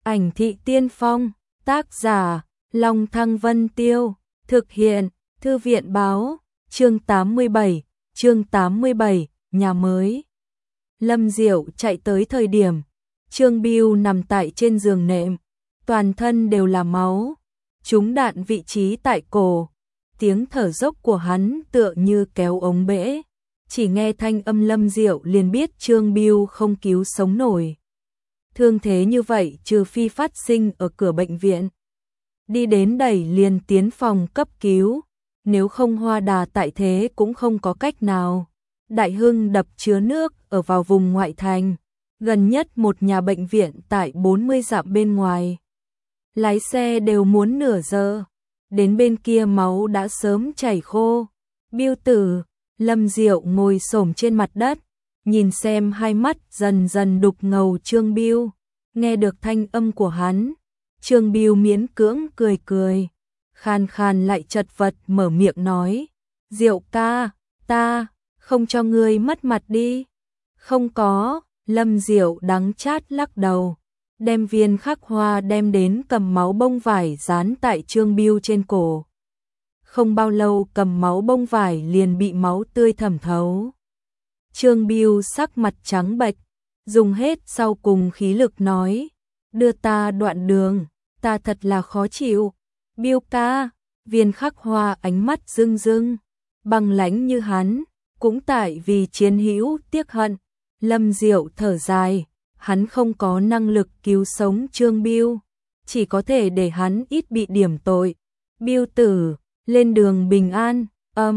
Ảnh thị tiên phong, tác giả, Long Thăng Vân Tiêu, thực hiện, Thư viện báo, chương 87, nhà mới. Lâm Diệu chạy tới thời điểm, Trương Bưu nằm tại trên giường nệm, toàn thân đều là máu, trúng đạn vị trí tại cổ, tiếng thở dốc của hắn tựa như kéo ống bể, chỉ nghe thanh âm Lâm Diệu liền biết Trương Bưu không cứu sống nổi. Thương thế như vậy trừ phi phát sinh ở cửa bệnh viện, đi đến đẩy liền tiến phòng cấp cứu, nếu không Hoa Đà tại thế cũng không có cách nào. Đại Hưng đập chứa nước ở vào vùng ngoại thành, gần nhất một nhà bệnh viện tại 40 dặm bên ngoài. Lái xe đều muốn nửa giờ, đến bên kia máu đã sớm chảy khô. Bưu tử, Lâm Diệu ngồi xổm trên mặt đất, nhìn xem hai mắt dần dần đục ngầu Trương Bưu, nghe được thanh âm của hắn. Trương Bưu miễn cưỡng cười cười, khan khan lại chật vật mở miệng nói, Diệu ca, ta không cho ngươi mất mặt đi. Không có, Lâm Diệu đắng chát lắc đầu, đem viên khắc hoa đem đến cầm máu bông vải dán tại Trương Bưu trên cổ. Không bao lâu cầm máu bông vải liền bị máu tươi thẩm thấu. Trương Bưu sắc mặt trắng bệch, dùng hết sau cùng khí lực nói, đưa ta đoạn đường, ta thật là khó chịu. Bưu ca, viên khắc hoa ánh mắt rưng rưng, băng lãnh như hắn, cũng tại vì chiến hữu tiếc hận. Lâm Diệu thở dài, hắn không có năng lực cứu sống Trương Bưu, chỉ có thể để hắn ít bị điểm tội. Bưu tử, lên đường bình an,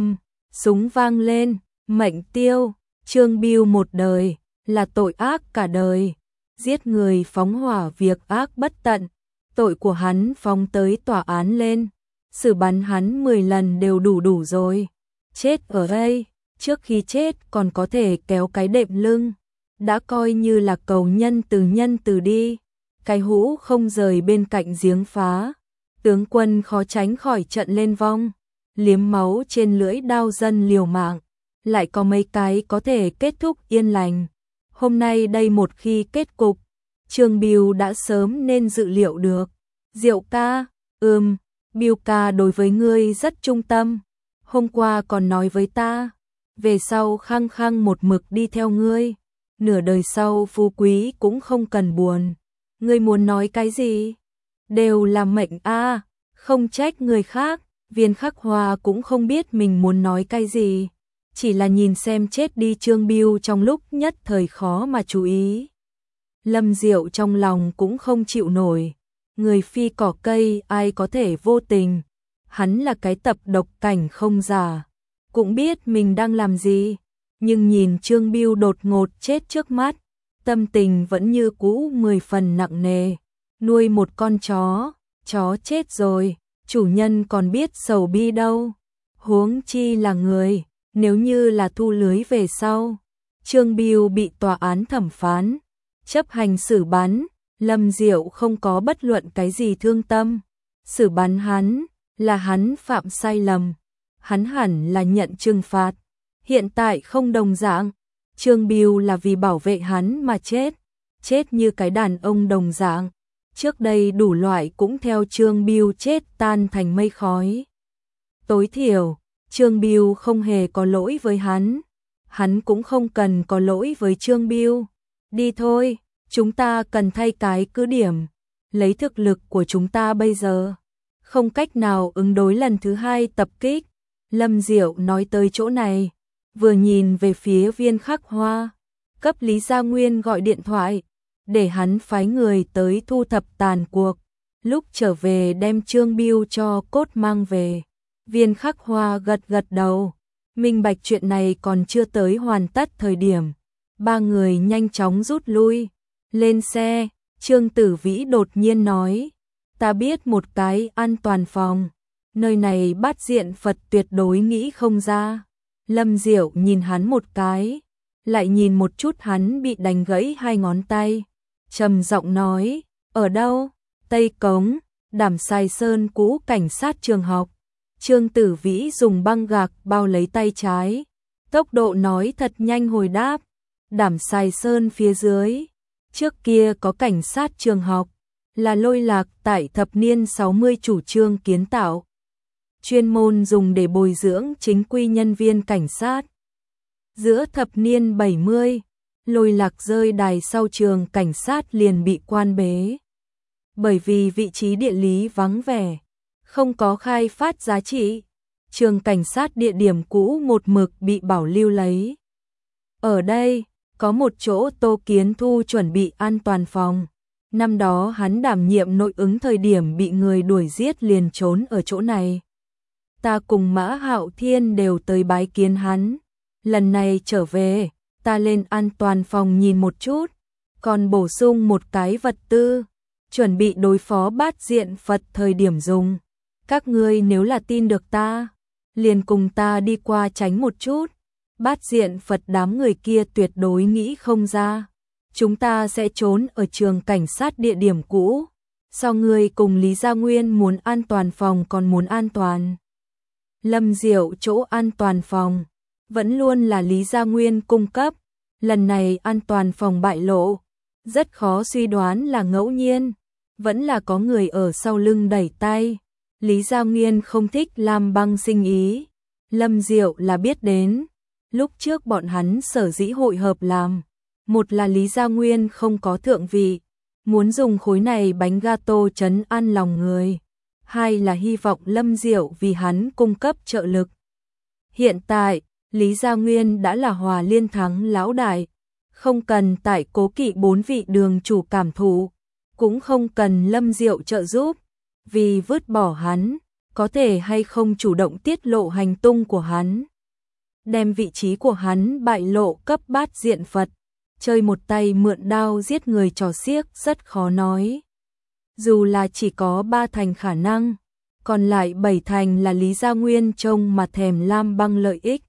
súng vang lên, mệnh tiêu, Trương Bưu một đời, là tội ác cả đời, giết người phóng hỏa việc ác bất tận, tội của hắn phóng tới tòa án lên, xử bắn hắn 10 lần đều đủ rồi, chết ở đây, trước khi chết còn có thể kéo cái đệm lưng, đã coi như là cầu nhân từ đi, cái hũ không rời bên cạnh giếng phá, tướng quân khó tránh khỏi trận lên vong, liếm máu trên lưỡi đao dân liều mạng, lại có mấy cái có thể kết thúc yên lành. Hôm nay đây một khi kết cục, Trương Bưu đã sớm nên dự liệu được. Diệu ca, Bưu ca đối với ngươi rất trung tâm, hôm qua còn nói với ta, về sau khăng khăng một mực đi theo ngươi, nửa đời sau phú quý cũng không cần buồn. Ngươi muốn nói cái gì? Đều là mệnh a, không trách người khác. Viên khắc hoa cũng không biết mình muốn nói cái gì, chỉ là nhìn xem chết đi Trương Bưu trong lúc nhất thời khó mà chú ý. Lâm Diệu trong lòng cũng không chịu nổi, người phi cỏ cây ai có thể vô tình, hắn là cái tập độc cảnh không giả, cũng biết mình đang làm gì, nhưng nhìn Trương Bưu đột ngột chết trước mắt, tâm tình vẫn như cũ 10 phần nặng nề. Nuôi một con chó chết rồi, chủ nhân còn biết sầu bi đâu, huống chi là người, nếu như là thu lưới về sau. Trương Bưu bị tòa án thẩm phán, chấp hành xử bắn, Lâm Diệu không có bất luận cái gì thương tâm, xử bắn hắn, là hắn phạm sai lầm, hắn hẳn là nhận trừng phạt, hiện tại không đồng dạng, Trương Bưu là vì bảo vệ hắn mà chết như cái đàn ông đồng dạng. Trước đây đủ loại cũng theo Trương Bưu chết tan thành mây khói. Tối thiểu, Trương Bưu không hề có lỗi với hắn cũng không cần có lỗi với Trương Bưu. Đi thôi, chúng ta cần thay cái cứ điểm, lấy thực lực của chúng ta bây giờ, không cách nào ứng đối lần thứ hai tập kích. Lâm Diệu nói tới chỗ này, vừa nhìn về phía viên khắc hoa, cấp Lý Gia Nguyên gọi điện thoại, để hắn phái người tới thu thập tàn cuộc, lúc trở về đem Trương Bưu cho cốt mang về. Viên khắc hoa gật đầu, minh bạch chuyện này còn chưa tới hoàn tất thời điểm. Ba người nhanh chóng rút lui, lên xe, Trương Tử Vĩ đột nhiên nói, ta biết một cái an toàn phòng, nơi này bát diện Phật tuyệt đối nghĩ không ra. Lâm Diệu nhìn hắn một cái, lại nhìn một chút hắn bị đánh gãy 2 ngón tay. Trầm giọng nói, ở đâu? Tây Cống, Đảm Sai Sơn cũ cảnh sát trường học. Trương Tử Vĩ dùng băng gạc bao lấy tay trái, tốc độ nói thật nhanh hồi đáp, Đảm Sai Sơn phía dưới, trước kia có cảnh sát trường học, là Lôi Lạc tại thập niên 60 chủ trương kiến tạo, chuyên môn dùng để bồi dưỡng chính quy nhân viên cảnh sát. Giữa thập niên 70, Lôi Lạc rơi đài sau trường cảnh sát liền bị quan bế. Bởi vì vị trí địa lý vắng vẻ, không có khai phát giá trị, trường cảnh sát địa điểm cũ một mực bị bảo lưu lấy. Ở đây, có một chỗ Tô Kiến Thu chuẩn bị an toàn phòng. Năm đó hắn đảm nhiệm nội ứng thời điểm bị người đuổi giết liền trốn ở chỗ này. Ta cùng Mã Hạo Thiên đều tới bái kiến hắn. Lần này trở về, ta lên an toàn phòng nhìn một chút, còn bổ sung một cái vật tư, chuẩn bị đối phó Bát Diện Phật thời điểm dùng. Các ngươi nếu là tin được ta, liền cùng ta đi qua tránh một chút. Bát Diện Phật đám người kia tuyệt đối nghĩ không ra. Chúng ta sẽ trốn ở trường cảnh sát địa điểm cũ. Sao ngươi cùng Lý Gia Nguyên muốn an toàn phòng còn muốn an toàn? Lâm Diệu chỗ an toàn phòng vẫn luôn là Lý Gia Nguyên cung cấp. Lần này an toàn phòng bại lộ, rất khó suy đoán là ngẫu nhiên, vẫn là có người ở sau lưng đẩy tay. Lý Gia Nguyên không thích làm băng sinh ý, Lâm Diệu là biết đến. Lúc trước bọn hắn sở dĩ hội hợp làm, một là Lý Gia Nguyên không có thượng vị, muốn dùng khối này bánh gato trấn an lòng người. Hai là hy vọng Lâm Diệu vì hắn cung cấp trợ lực. Hiện tại, Lý Gia Nguyên đã là Hòa Liên Thắng lão đại, không cần tại cố kỵ 4 vị đường chủ cảm thụ, cũng không cần Lâm Diệu trợ giúp, vì vứt bỏ hắn, có thể hay không chủ động tiết lộ hành tung của hắn. Đem vị trí của hắn bại lộ cấp Bát Diện Phật, chơi một tay mượn đao giết người trò xiếc rất khó nói. Dù là chỉ có 3 thành khả năng, còn lại 7 thành là Lý Gia Nguyên trông mà thèm lam băng lợi ích.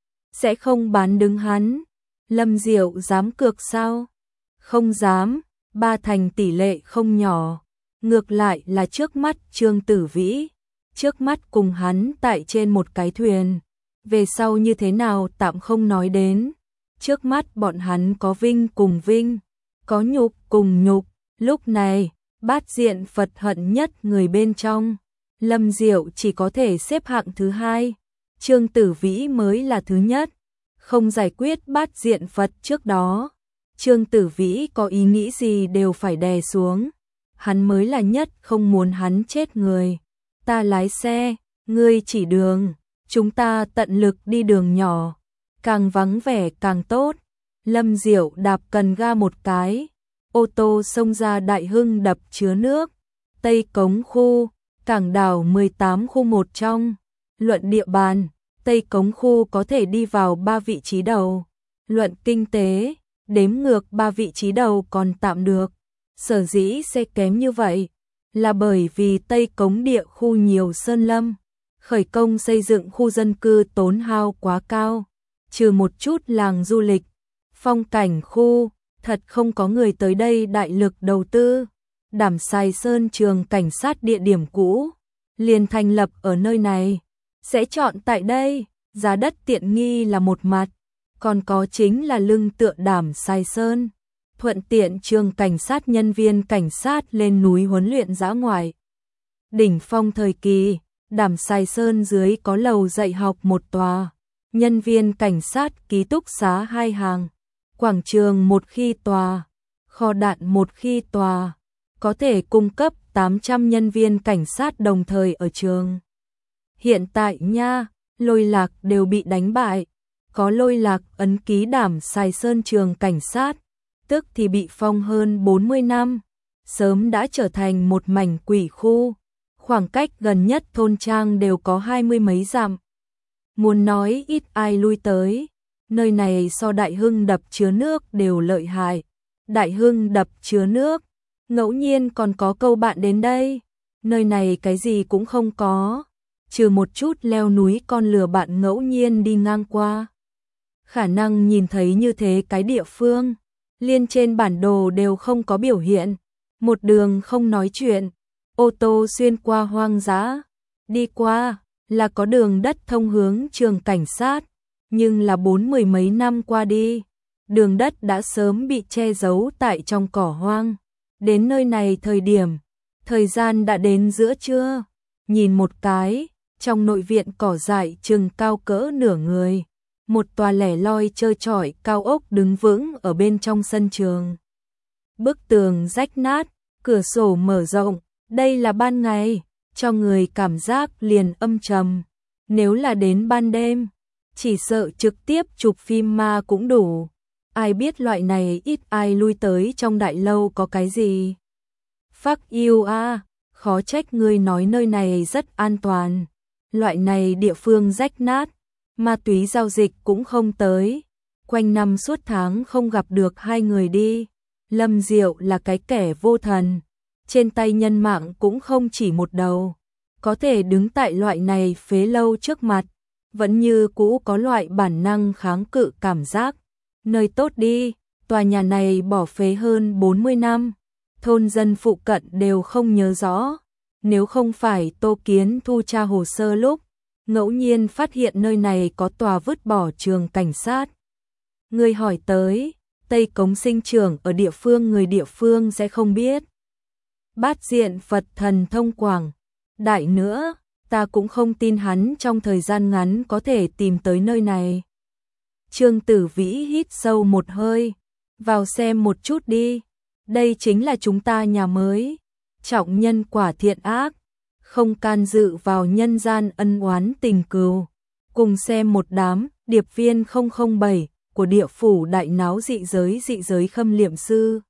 Sẽ không bán đứng hắn. Lâm Diệu dám cược sao? Không dám, 3 thành tỷ lệ không nhỏ. Ngược lại là trước mắt Trương Tử Vĩ, trước mắt cùng hắn tại trên một cái thuyền. Về sau như thế nào tạm không nói đến. Trước mắt bọn hắn có vinh cùng vinh, có nhục cùng nhục. Lúc này, Bát Diện Phật hận nhất người bên trong. Lâm Diệu chỉ có thể xếp hạng thứ 2. Trương Tử Vĩ mới là thứ nhất. Không giải quyết Bát Diện Phật trước đó, Trương Tử Vĩ có ý nghĩ gì đều phải đè xuống. Hắn mới là nhất không muốn hắn chết người. Ta lái xe, ngươi chỉ đường, chúng ta tận lực đi đường nhỏ, càng vắng vẻ càng tốt. Lâm Diệu đạp cần ga một cái, ô tô xông ra Đại Hưng đập chứa nước, Tây Cống khu, Cảng Đảo 18 khu 1 trong. Luận địa bàn, Tây Cống khu có thể đi vào 3 vị trí đầu. Luận kinh tế, đếm ngược 3 vị trí đầu còn tạm được. Sở dĩ sẽ kém như vậy là bởi vì Tây Cống địa khu nhiều sơn lâm, khởi công xây dựng khu dân cư tốn hao quá cao, trừ một chút làng du lịch, phong cảnh khu, thật không có người tới đây đại lực đầu tư. Đảm Sài Sơn trường cảnh sát địa điểm cũ, liền thành lập ở nơi này, sẽ chọn tại đây, giá đất tiện nghi là một mặt, còn có chính là lưng tựa Đảm Sài Sơn. Thuận tiện trường cảnh sát nhân viên cảnh sát lên núi huấn luyện dã ngoại. Đỉnh phong thời kỳ, Đảm Sài Sơn dưới có lầu dạy học một tòa, nhân viên cảnh sát ký túc xá 2 hàng, quảng trường một khi tòa, kho đạn một khi tòa, có thể cung cấp 800 nhân viên cảnh sát đồng thời ở trường. Hiện tại nha, Lôi Lạc đều bị đánh bại, có Lôi Lạc ấn ký Đảm Sài Sơn trường cảnh sát, tức thì bị phong hơn 40 năm, sớm đã trở thành một mảnh quỷ khu, khoảng cách gần nhất thôn trang đều có 20 mấy dặm. Muốn nói ít ai lui tới, nơi này so Đại Hưng đập chứa nước đều lợi hại. Đại Hưng đập chứa nước, ngẫu nhiên còn có câu bạn đến đây, nơi này cái gì cũng không có, trừ một chút leo núi con lừa bạn ngẫu nhiên đi ngang qua. Khả năng nhìn thấy như thế cái địa phương, liên trên bản đồ đều không có biểu hiện, một đường không nói chuyện, ô tô xuyên qua hoang dã, đi qua là có đường đất thông hướng trường cảnh sát, nhưng là 40 mấy năm qua đi, đường đất đã sớm bị che giấu tại trong cỏ hoang. Đến nơi này thời gian đã đến giữa trưa. Nhìn một cái, trong nội viện cỏ dại chừng cao cỡ nửa người, một tòa lẻ loi trơ trọi cao ốc đứng vững ở bên trong sân trường. Bức tường rách nát, cửa sổ mở rộng, đây là ban ngày, cho người cảm giác liền âm trầm. Nếu là đến ban đêm, chỉ sợ trực tiếp chụp phim ma cũng đủ. Ai biết loại này ít ai lui tới trong đại lâu có cái gì. Phác yêu a, khó trách ngươi nói nơi này rất an toàn. Loại này địa phương rách nát, ma túy giao dịch cũng không tới. Quanh năm suốt tháng không gặp được hai người đi. Lâm Diệu là cái kẻ vô thần. Trên tay nhân mạng cũng không chỉ một đầu. Có thể đứng tại loại này phế lâu trước mặt. Vẫn như cũ có loại bản năng kháng cự cảm giác. Nơi tốt đi, tòa nhà này bỏ phế hơn 40 năm. Thôn dân phụ cận đều không nhớ rõ. Nếu không phải Tô Kiến thu tra hồ sơ lúc ngẫu nhiên phát hiện nơi này có tòa vứt bỏ trường cảnh sát. Người hỏi tới, Tây Cống sinh trưởng ở địa phương, người địa phương sẽ không biết. Bát diện Phật thần thông quảng đại nữa, ta cũng không tin hắn trong thời gian ngắn có thể tìm tới nơi này. Trương Tử Vĩ hít sâu một hơi, vào xem một chút đi. Đây chính là chúng ta nhà mới, trọng nhân quả thiện ác, không can dự vào nhân gian ân oán tình cừu. Cùng xem một đám điệp viên 007 của địa phủ đại náo dị giới khâm liệm sư.